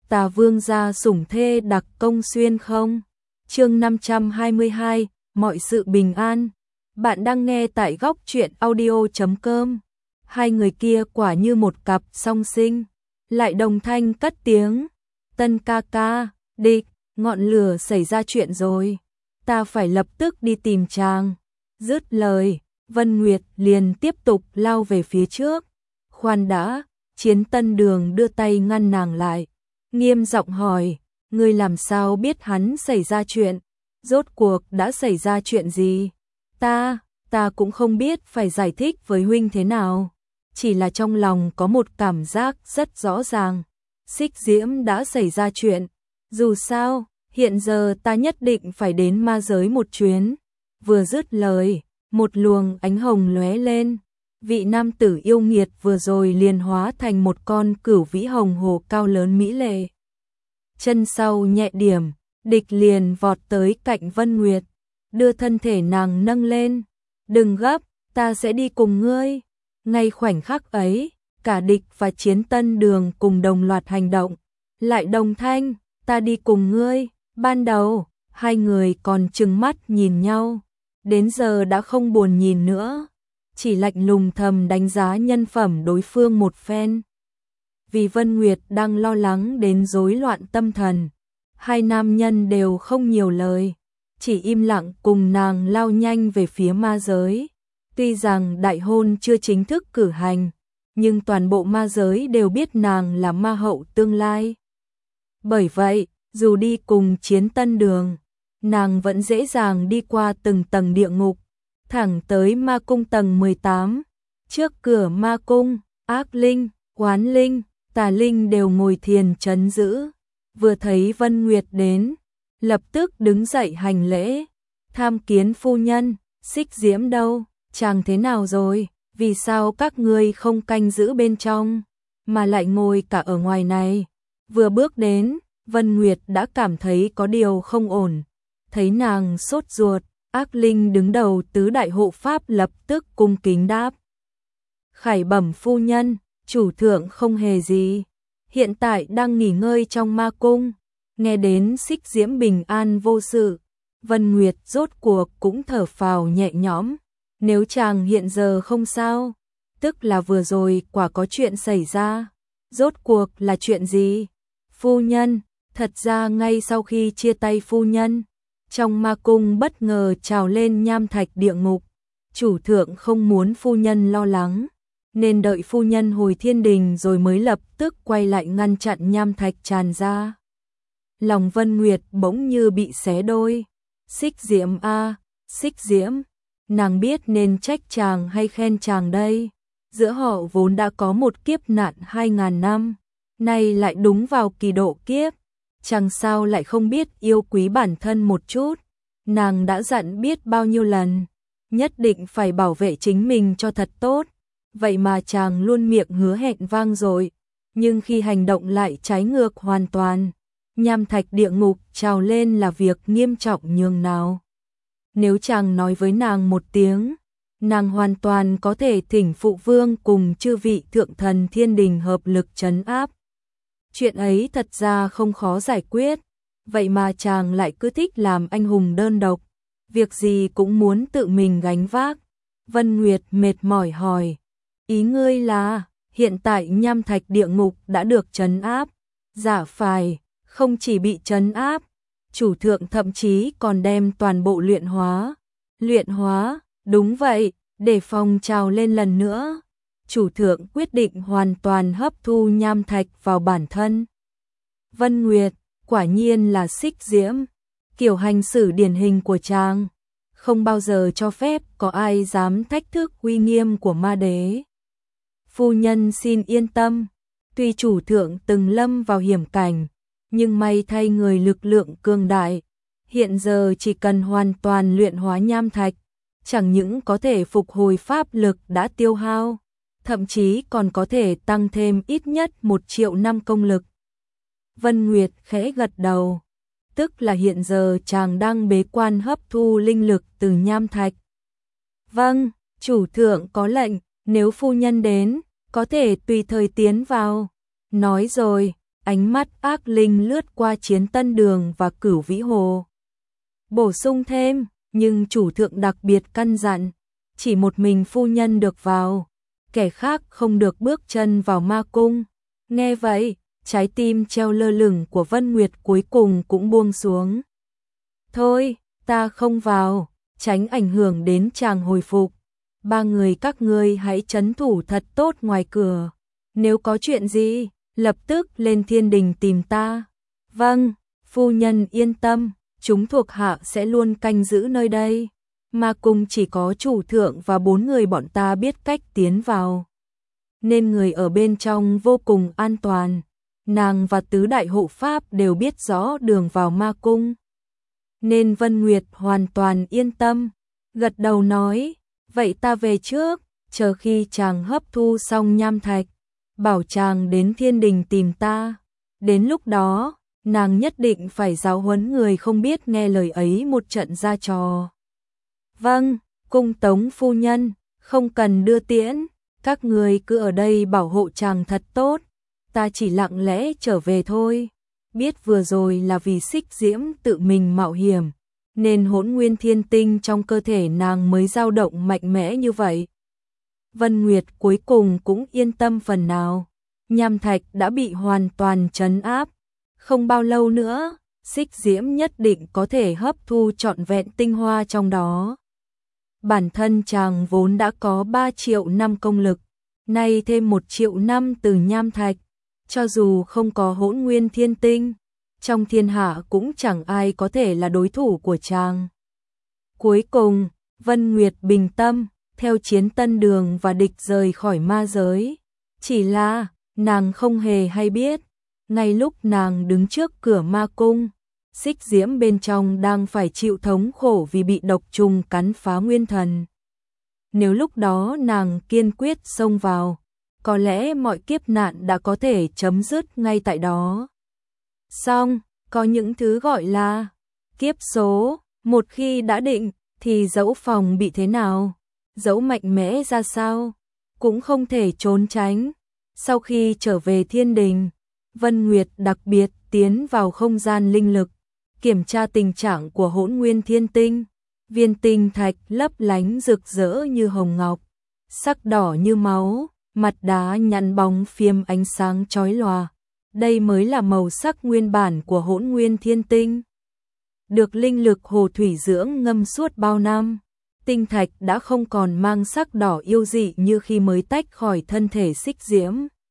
Tà vương gia sủng thê đặc công xuyên không? Chương 522, mọi sự bình an. Bạn đang nghe tại góc truyện audio.com. Hai người kia quả như một cặp song sinh, lại đồng thanh cất tiếng. Tân ca ca, địch, ngọn lửa xảy ra chuyện rồi. Ta phải lập tức đi tìm chàng. Dứt lời, Vân Nguyệt liền tiếp tục lao về phía trước. Khoan đã, Chiến Tân Đường đưa tay ngăn nàng lại. Nghiêm giọng hỏi, ngươi làm sao biết hắn xảy ra chuyện? Rốt cuộc đã xảy ra chuyện gì? Ta cũng không biết phải giải thích với huynh thế nào. Chỉ là trong lòng có một cảm giác rất rõ ràng. Xích Diễm đã xảy ra chuyện. Dù sao, hiện giờ ta nhất định phải đến ma giới một chuyến. Vừa dứt lời, một luồng ánh hồng lóe lên. Vị nam tử yêu nghiệt vừa rồi liền hóa thành một con cửu vĩ hồng hồ cao lớn mỹ lệ. Chân sau nhẹ điểm, địch liền vọt tới cạnh Vân Nguyệt, đưa thân thể nàng nâng lên. Đừng gấp, ta sẽ đi cùng ngươi. Ngay khoảnh khắc ấy, cả địch và Chiến Tân Đường cùng đồng loạt hành động. Lại đồng thanh, ta đi cùng ngươi. Ban đầu, hai người còn trừng mắt nhìn nhau. Đến giờ đã không buồn nhìn nữa. Chỉ lạnh lùng thầm đánh giá nhân phẩm đối phương một phen. Vì Vân Nguyệt đang lo lắng đến rối loạn tâm thần, hai nam nhân đều không nhiều lời, chỉ im lặng cùng nàng lao nhanh về phía ma giới. Tuy rằng đại hôn chưa chính thức cử hành, nhưng toàn bộ ma giới đều biết nàng là ma hậu tương lai. Bởi vậy, dù đi cùng Chiến Tân Đường, nàng vẫn dễ dàng đi qua từng tầng địa ngục, thẳng tới ma cung tầng 18. Trước cửa ma cung, ác linh, oán linh, tà linh đều ngồi thiền trấn giữ. Vừa thấy Vân Nguyệt đến, lập tức đứng dậy hành lễ. Tham kiến phu nhân, Xích Diễm đâu, chàng thế nào rồi? Vì sao các ngươi không canh giữ bên trong, mà lại ngồi cả ở ngoài này? Vừa bước đến, Vân Nguyệt đã cảm thấy có điều không ổn. Thấy nàng sốt ruột, ác linh đứng đầu tứ đại hộ pháp lập tức cung kính đáp. Khải bẩm phu nhân, chủ thượng không hề gì, hiện tại đang nghỉ ngơi trong ma cung. Nghe đến Xích Diễm bình an vô sự, Vân Nguyệt rốt cuộc cũng thở phào nhẹ nhõm. Nếu chàng hiện giờ không sao, tức là vừa rồi quả có chuyện xảy ra. Rốt cuộc là chuyện gì? Phu nhân, thật ra ngay sau khi chia tay phu nhân, trong ma cung bất ngờ trào lên nham thạch địa ngục. Chủ thượng không muốn phu nhân lo lắng, nên đợi phu nhân hồi thiên đình rồi mới lập tức quay lại ngăn chặn nham thạch tràn ra. Lòng Vân Nguyệt bỗng như bị xé đôi. Xích Diễm a, Xích Diễm, nàng biết nên trách chàng hay khen chàng đây? Giữa họ vốn đã có một kiếp nạn 2000 năm, nay lại đúng vào kỳ độ kiếp. Chàng sao lại không biết yêu quý bản thân một chút? Nàng đã dặn biết bao nhiêu lần, nhất định phải bảo vệ chính mình cho thật tốt. Vậy mà chàng luôn miệng hứa hẹn vang dội, nhưng khi hành động lại trái ngược hoàn toàn. Nham thạch địa ngục trào lên là việc nghiêm trọng nhường nào. Nếu chàng nói với nàng một tiếng, nàng hoàn toàn có thể thỉnh phụ vương cùng chư vị thượng thần thiên đình hợp lực trấn áp. Chuyện ấy thật ra không khó giải quyết, vậy mà chàng lại cứ thích làm anh hùng đơn độc, việc gì cũng muốn tự mình gánh vác. Vân Nguyệt mệt mỏi hỏi, ý ngươi là hiện tại nham thạch địa ngục đã được trấn áp? Dạ phải, không chỉ bị trấn áp, chủ thượng thậm chí còn đem toàn bộ luyện hóa. Luyện hóa, đúng vậy, để phòng trào lên lần nữa. Chủ thượng quyết định hoàn toàn hấp thu nham thạch vào bản thân. Vân Nguyệt, quả nhiên là Xích Diễm, kiểu hành xử điển hình của chàng, không bao giờ cho phép có ai dám thách thức uy nghiêm của ma đế. Phu nhân xin yên tâm, tuy chủ thượng từng lâm vào hiểm cảnh, nhưng may thay người lực lượng cường đại, hiện giờ chỉ cần hoàn toàn luyện hóa nham thạch, chẳng những có thể phục hồi pháp lực đã tiêu hao, thậm chí còn có thể tăng thêm ít nhất 1 triệu năm công lực. Vân Nguyệt khẽ gật đầu, tức là hiện giờ chàng đang bế quan hấp thu linh lực từ nham thạch. Vâng, chủ thượng có lệnh, nếu phu nhân đến, có thể tùy thời tiến vào. Nói rồi, ánh mắt ác linh lướt qua Chiến Tân Đường và Cửu Vĩ Hồ. Bổ sung thêm, nhưng chủ thượng đặc biệt căn dặn, chỉ một mình phu nhân được vào, kẻ khác không được bước chân vào ma cung. Nghe vậy, trái tim treo lơ lửng của Vân Nguyệt cuối cùng cũng buông xuống. Thôi, ta không vào, tránh ảnh hưởng đến chàng hồi phục. Ba người các ngươi hãy trấn thủ thật tốt ngoài cửa. Nếu có chuyện gì, lập tức lên thiên đình tìm ta. Vâng, phu nhân yên tâm, chúng thuộc hạ sẽ luôn canh giữ nơi đây. Ma cung chỉ có chủ thượng và 4 người bọn ta biết cách tiến vào, nên người ở bên trong vô cùng an toàn. Nàng và tứ đại hộ pháp đều biết rõ đường vào ma cung, nên Vân Nguyệt hoàn toàn yên tâm, gật đầu nói, vậy ta về trước, chờ khi chàng hấp thu xong nham thạch, bảo chàng đến thiên đình tìm ta. Đến lúc đó, nàng nhất định phải giáo huấn người không biết nghe lời ấy một trận ra trò. Vâng, cung tống phu nhân, không cần đưa tiễn, các người cứ ở đây bảo hộ chàng thật tốt, ta chỉ lặng lẽ trở về thôi. Biết vừa rồi là vì Xích Diễm tự mình mạo hiểm, nên hỗn nguyên thiên tinh trong cơ thể nàng mới dao động mạnh mẽ như vậy. Vân Nguyệt cuối cùng cũng yên tâm phần nào, nham thạch đã bị hoàn toàn trấn áp, không bao lâu nữa, Xích Diễm nhất định có thể hấp thu trọn vẹn tinh hoa trong đó. Bản thân chàng vốn đã có 3 triệu năm công lực, nay thêm 1 triệu năm từ nham thạch, cho dù không có hỗn nguyên thiên tinh, trong thiên hạ cũng chẳng ai có thể là đối thủ của chàng. Cuối cùng, Vân Nguyệt bình tâm, theo Chiến Tân Đường và địch rời khỏi ma giới. Chỉ là, nàng không hề hay biết, ngay lúc nàng đứng trước cửa ma cung, Xích Diễm bên trong đang phải chịu thống khổ vì bị độc trùng cắn phá nguyên thần. Nếu lúc đó nàng kiên quyết xông vào, có lẽ mọi kiếp nạn đã có thể chấm dứt ngay tại đó. Song, có những thứ gọi là kiếp số, một khi đã định, thì dẫu phòng bị thế nào, dẫu mạnh mẽ ra sao, cũng không thể trốn tránh. Sau khi trở về thiên đình, Vân Nguyệt đặc biệt tiến vào không gian linh lực, kiểm tra tình trạng của hỗn nguyên thiên tinh. Viên tinh thạch lấp lánh rực rỡ như hồng ngọc, sắc đỏ như máu, mặt đá nhẵn bóng phiếm ánh sáng chói lòa. Đây mới là màu sắc nguyên bản của hỗn nguyên thiên tinh. Được linh lực hồ thủy dưỡng ngâm suốt bao năm, tinh thạch đã không còn mang sắc đỏ yêu dị như khi mới tách khỏi thân thể Xích Diễm.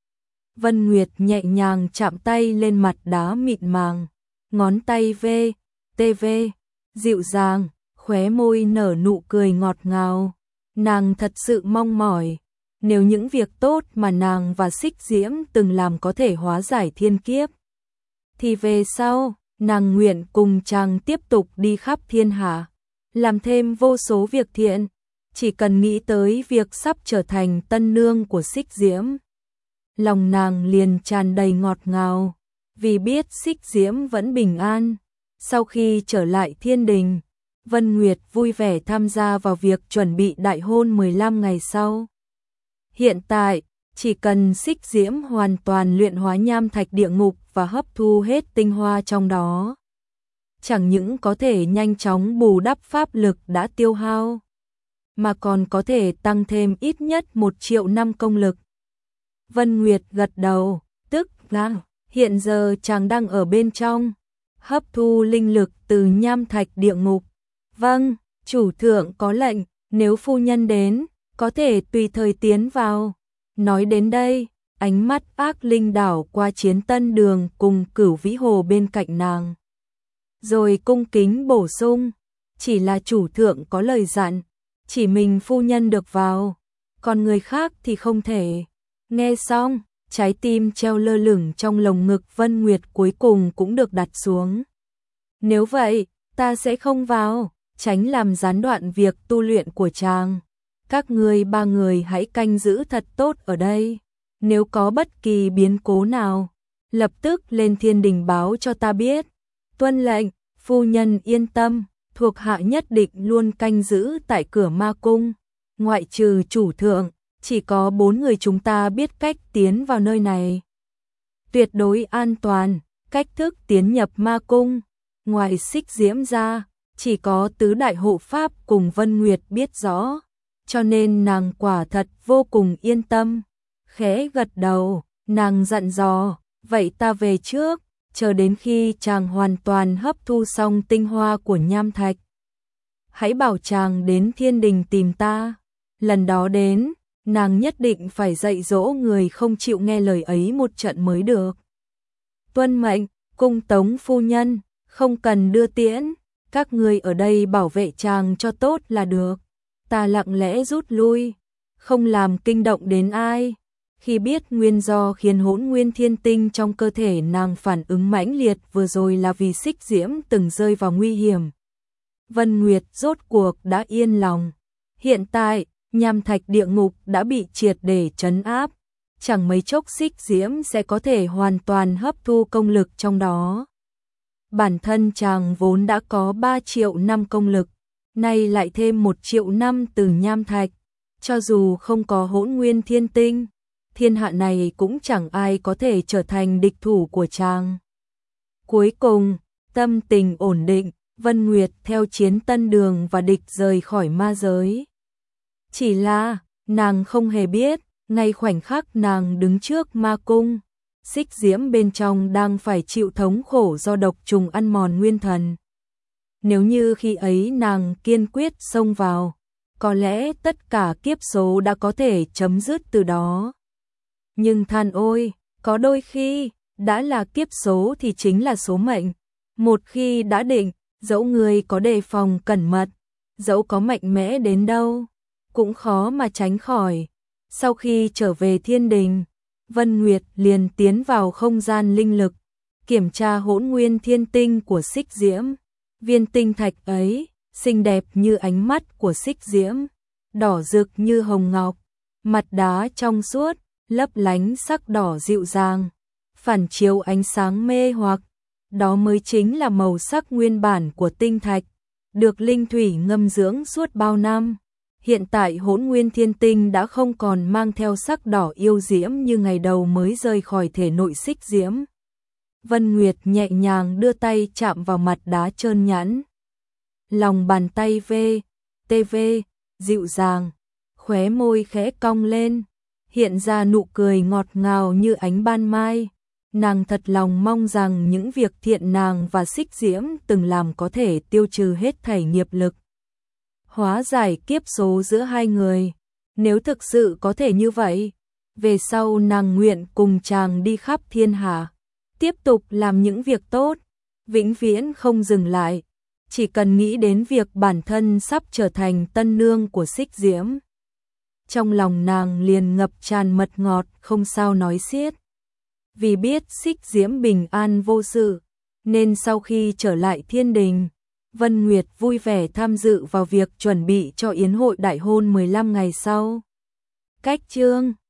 Vân Nguyệt nhẹ nhàng chạm tay lên mặt đá mịn màng, ngón tay tv, dịu dàng, khóe môi nở nụ cười ngọt ngào. Nàng thật sự mong mỏi, nếu những việc tốt mà nàng và Xích Diễm từng làm có thể hóa giải thiên kiếp, thì về sau, nàng nguyện cùng chàng tiếp tục đi khắp thiên hạ, làm thêm vô số việc thiện, chỉ cần nghĩ tới việc sắp trở thành tân nương của Xích Diễm. Lòng nàng liền tràn đầy ngọt ngào, vì biết Xích Diễm vẫn bình an. Sau khi trở lại thiên đình, Vân Nguyệt vui vẻ tham gia vào việc chuẩn bị đại hôn 15 ngày sau. Hiện tại, chỉ cần Xích Diễm hoàn toàn luyện hóa nham thạch địa ngục và hấp thu hết tinh hoa trong đó, chẳng những có thể nhanh chóng bù đắp pháp lực đã tiêu hao, mà còn có thể tăng thêm ít nhất 1 triệu năm công lực. Vân Nguyệt gật đầu, tức là hiện giờ chàng đang ở bên trong, hấp thu linh lực từ nham thạch địa ngục. Vâng, chủ thượng có lệnh, nếu phu nhân đến, có thể tùy thời tiến vào. Nói đến đây, ánh mắt ác linh đảo qua Chiến Tân Đường cùng Cửu Vĩ Hồ bên cạnh nàng. Rồi cung kính bổ sung, chỉ là chủ thượng có lời dặn, chỉ mình phu nhân được vào, còn người khác thì không thể. Nghe xong, trái tim treo lơ lửng trong lồng ngực Vân Nguyệt cuối cùng cũng được đặt xuống. Nếu vậy, ta sẽ không vào, tránh làm gián đoạn việc tu luyện của chàng. Các ngươi 3 người hãy canh giữ thật tốt ở đây. Nếu có bất kỳ biến cố nào, lập tức lên thiên đình báo cho ta biết. Tuân lệnh, phu nhân yên tâm, thuộc hạ nhất định luôn canh giữ tại cửa ma cung. Ngoại trừ chủ thượng, chỉ có 4 người chúng ta biết cách tiến vào nơi này. tuyệt đối an toàn. Cách thức tiến nhập ma cung, ngoài Xích Diễm ra, chỉ có tứ đại hộ pháp cùng Vân Nguyệt biết rõ, cho nên nàng quả thật vô cùng yên tâm. Khẽ gật đầu, nàng dặn dò, vậy ta về trước, chờ đến khi chàng hoàn toàn hấp thu xong tinh hoa của nham thạch. Hãy bảo chàng đến thiên đình tìm ta, lần đó đến, nàng nhất định phải dạy dỗ người không chịu nghe lời ấy một trận mới được. Tuân mệnh, cung Tống phu nhân, không cần đưa tiễn, các người ở đây bảo vệ chàng cho tốt là được. Ta lặng lẽ rút lui, không làm kinh động đến ai. Khi biết nguyên do khiến Hỗn Nguyên Thiên Tinh trong cơ thể nàng phản ứng mãnh liệt vừa rồi là vì Xích Diễm từng rơi vào nguy hiểm, Vân Nguyệt rốt cuộc đã yên lòng. Hiện tại, nham thạch địa ngục đã bị triệt để trấn áp, chẳng mấy chốc Xích Diễm sẽ có thể hoàn toàn hấp thu công lực trong đó. Bản thân chàng vốn đã có 3 triệu năm công lực, nay lại thêm 1 triệu năm từ nham thạch, cho dù không có Hỗn Nguyên Thiên Tinh, thiên hạ này cũng chẳng ai có thể trở thành địch thủ của chàng. Cuối cùng, tâm tình ổn định, Vân Nguyệt theo Chiến Tân Đường và địch rời khỏi ma giới. Chỉ là, nàng không hề biết, ngay khoảnh khắc nàng đứng trước ma cung, Xích Diễm bên trong đang phải chịu thống khổ do độc trùng ăn mòn nguyên thần. Nếu như khi ấy nàng kiên quyết xông vào, có lẽ tất cả kiếp số đã có thể chấm dứt từ đó. Nhưng than ôi, có đôi khi, đã là kiếp số thì chính là số mệnh. Một khi đã định, dẫu người có đề phòng cẩn mật, dẫu có mạnh mẽ đến đâu, cũng khó mà tránh khỏi. Sau khi trở về thiên đình, Vân Nguyệt liền tiến vào không gian linh lực, kiểm tra Hỗn Nguyên Thiên Tinh của Xích Diễm. Viên tinh thạch ấy, xinh đẹp như ánh mắt của Xích Diễm, đỏ rực như hồng ngọc, mặt đá trong suốt, lấp lánh sắc đỏ dịu dàng, phản chiếu ánh sáng mê hoặc. Đó mới chính là màu sắc nguyên bản của tinh thạch, được linh thủy ngâm dưỡng suốt bao năm. Hiện tại Hỗn Nguyên Thiên Tinh đã không còn mang theo sắc đỏ yêu diễm như ngày đầu mới rời khỏi thể nội Xích Diễm. Vân Nguyệt nhẹ nhàng đưa tay chạm vào mặt đá trơn nhẵn. Lòng bàn tay dịu dàng, khóe môi khẽ cong lên, hiện ra nụ cười ngọt ngào như ánh ban mai. Nàng thật lòng mong rằng những việc thiện nàng và Xích Diễm từng làm có thể tiêu trừ hết thảy nghiệp lực, hóa giải kiếp số giữa hai người. Nếu thực sự có thể như vậy, về sau nàng nguyện cùng chàng đi khắp thiên hạ, tiếp tục làm những việc tốt, vĩnh viễn không dừng lại. Chỉ cần nghĩ đến việc bản thân sắp trở thành tân nương của Xích Diễm, trong lòng nàng liền ngập tràn mật ngọt không sao nói xiết. Vì biết Xích Diễm bình an vô sự, nên sau khi trở lại thiên đình, Vân Nguyệt vui vẻ tham dự vào việc chuẩn bị cho yến hội đại hôn 15 ngày sau. Cách chương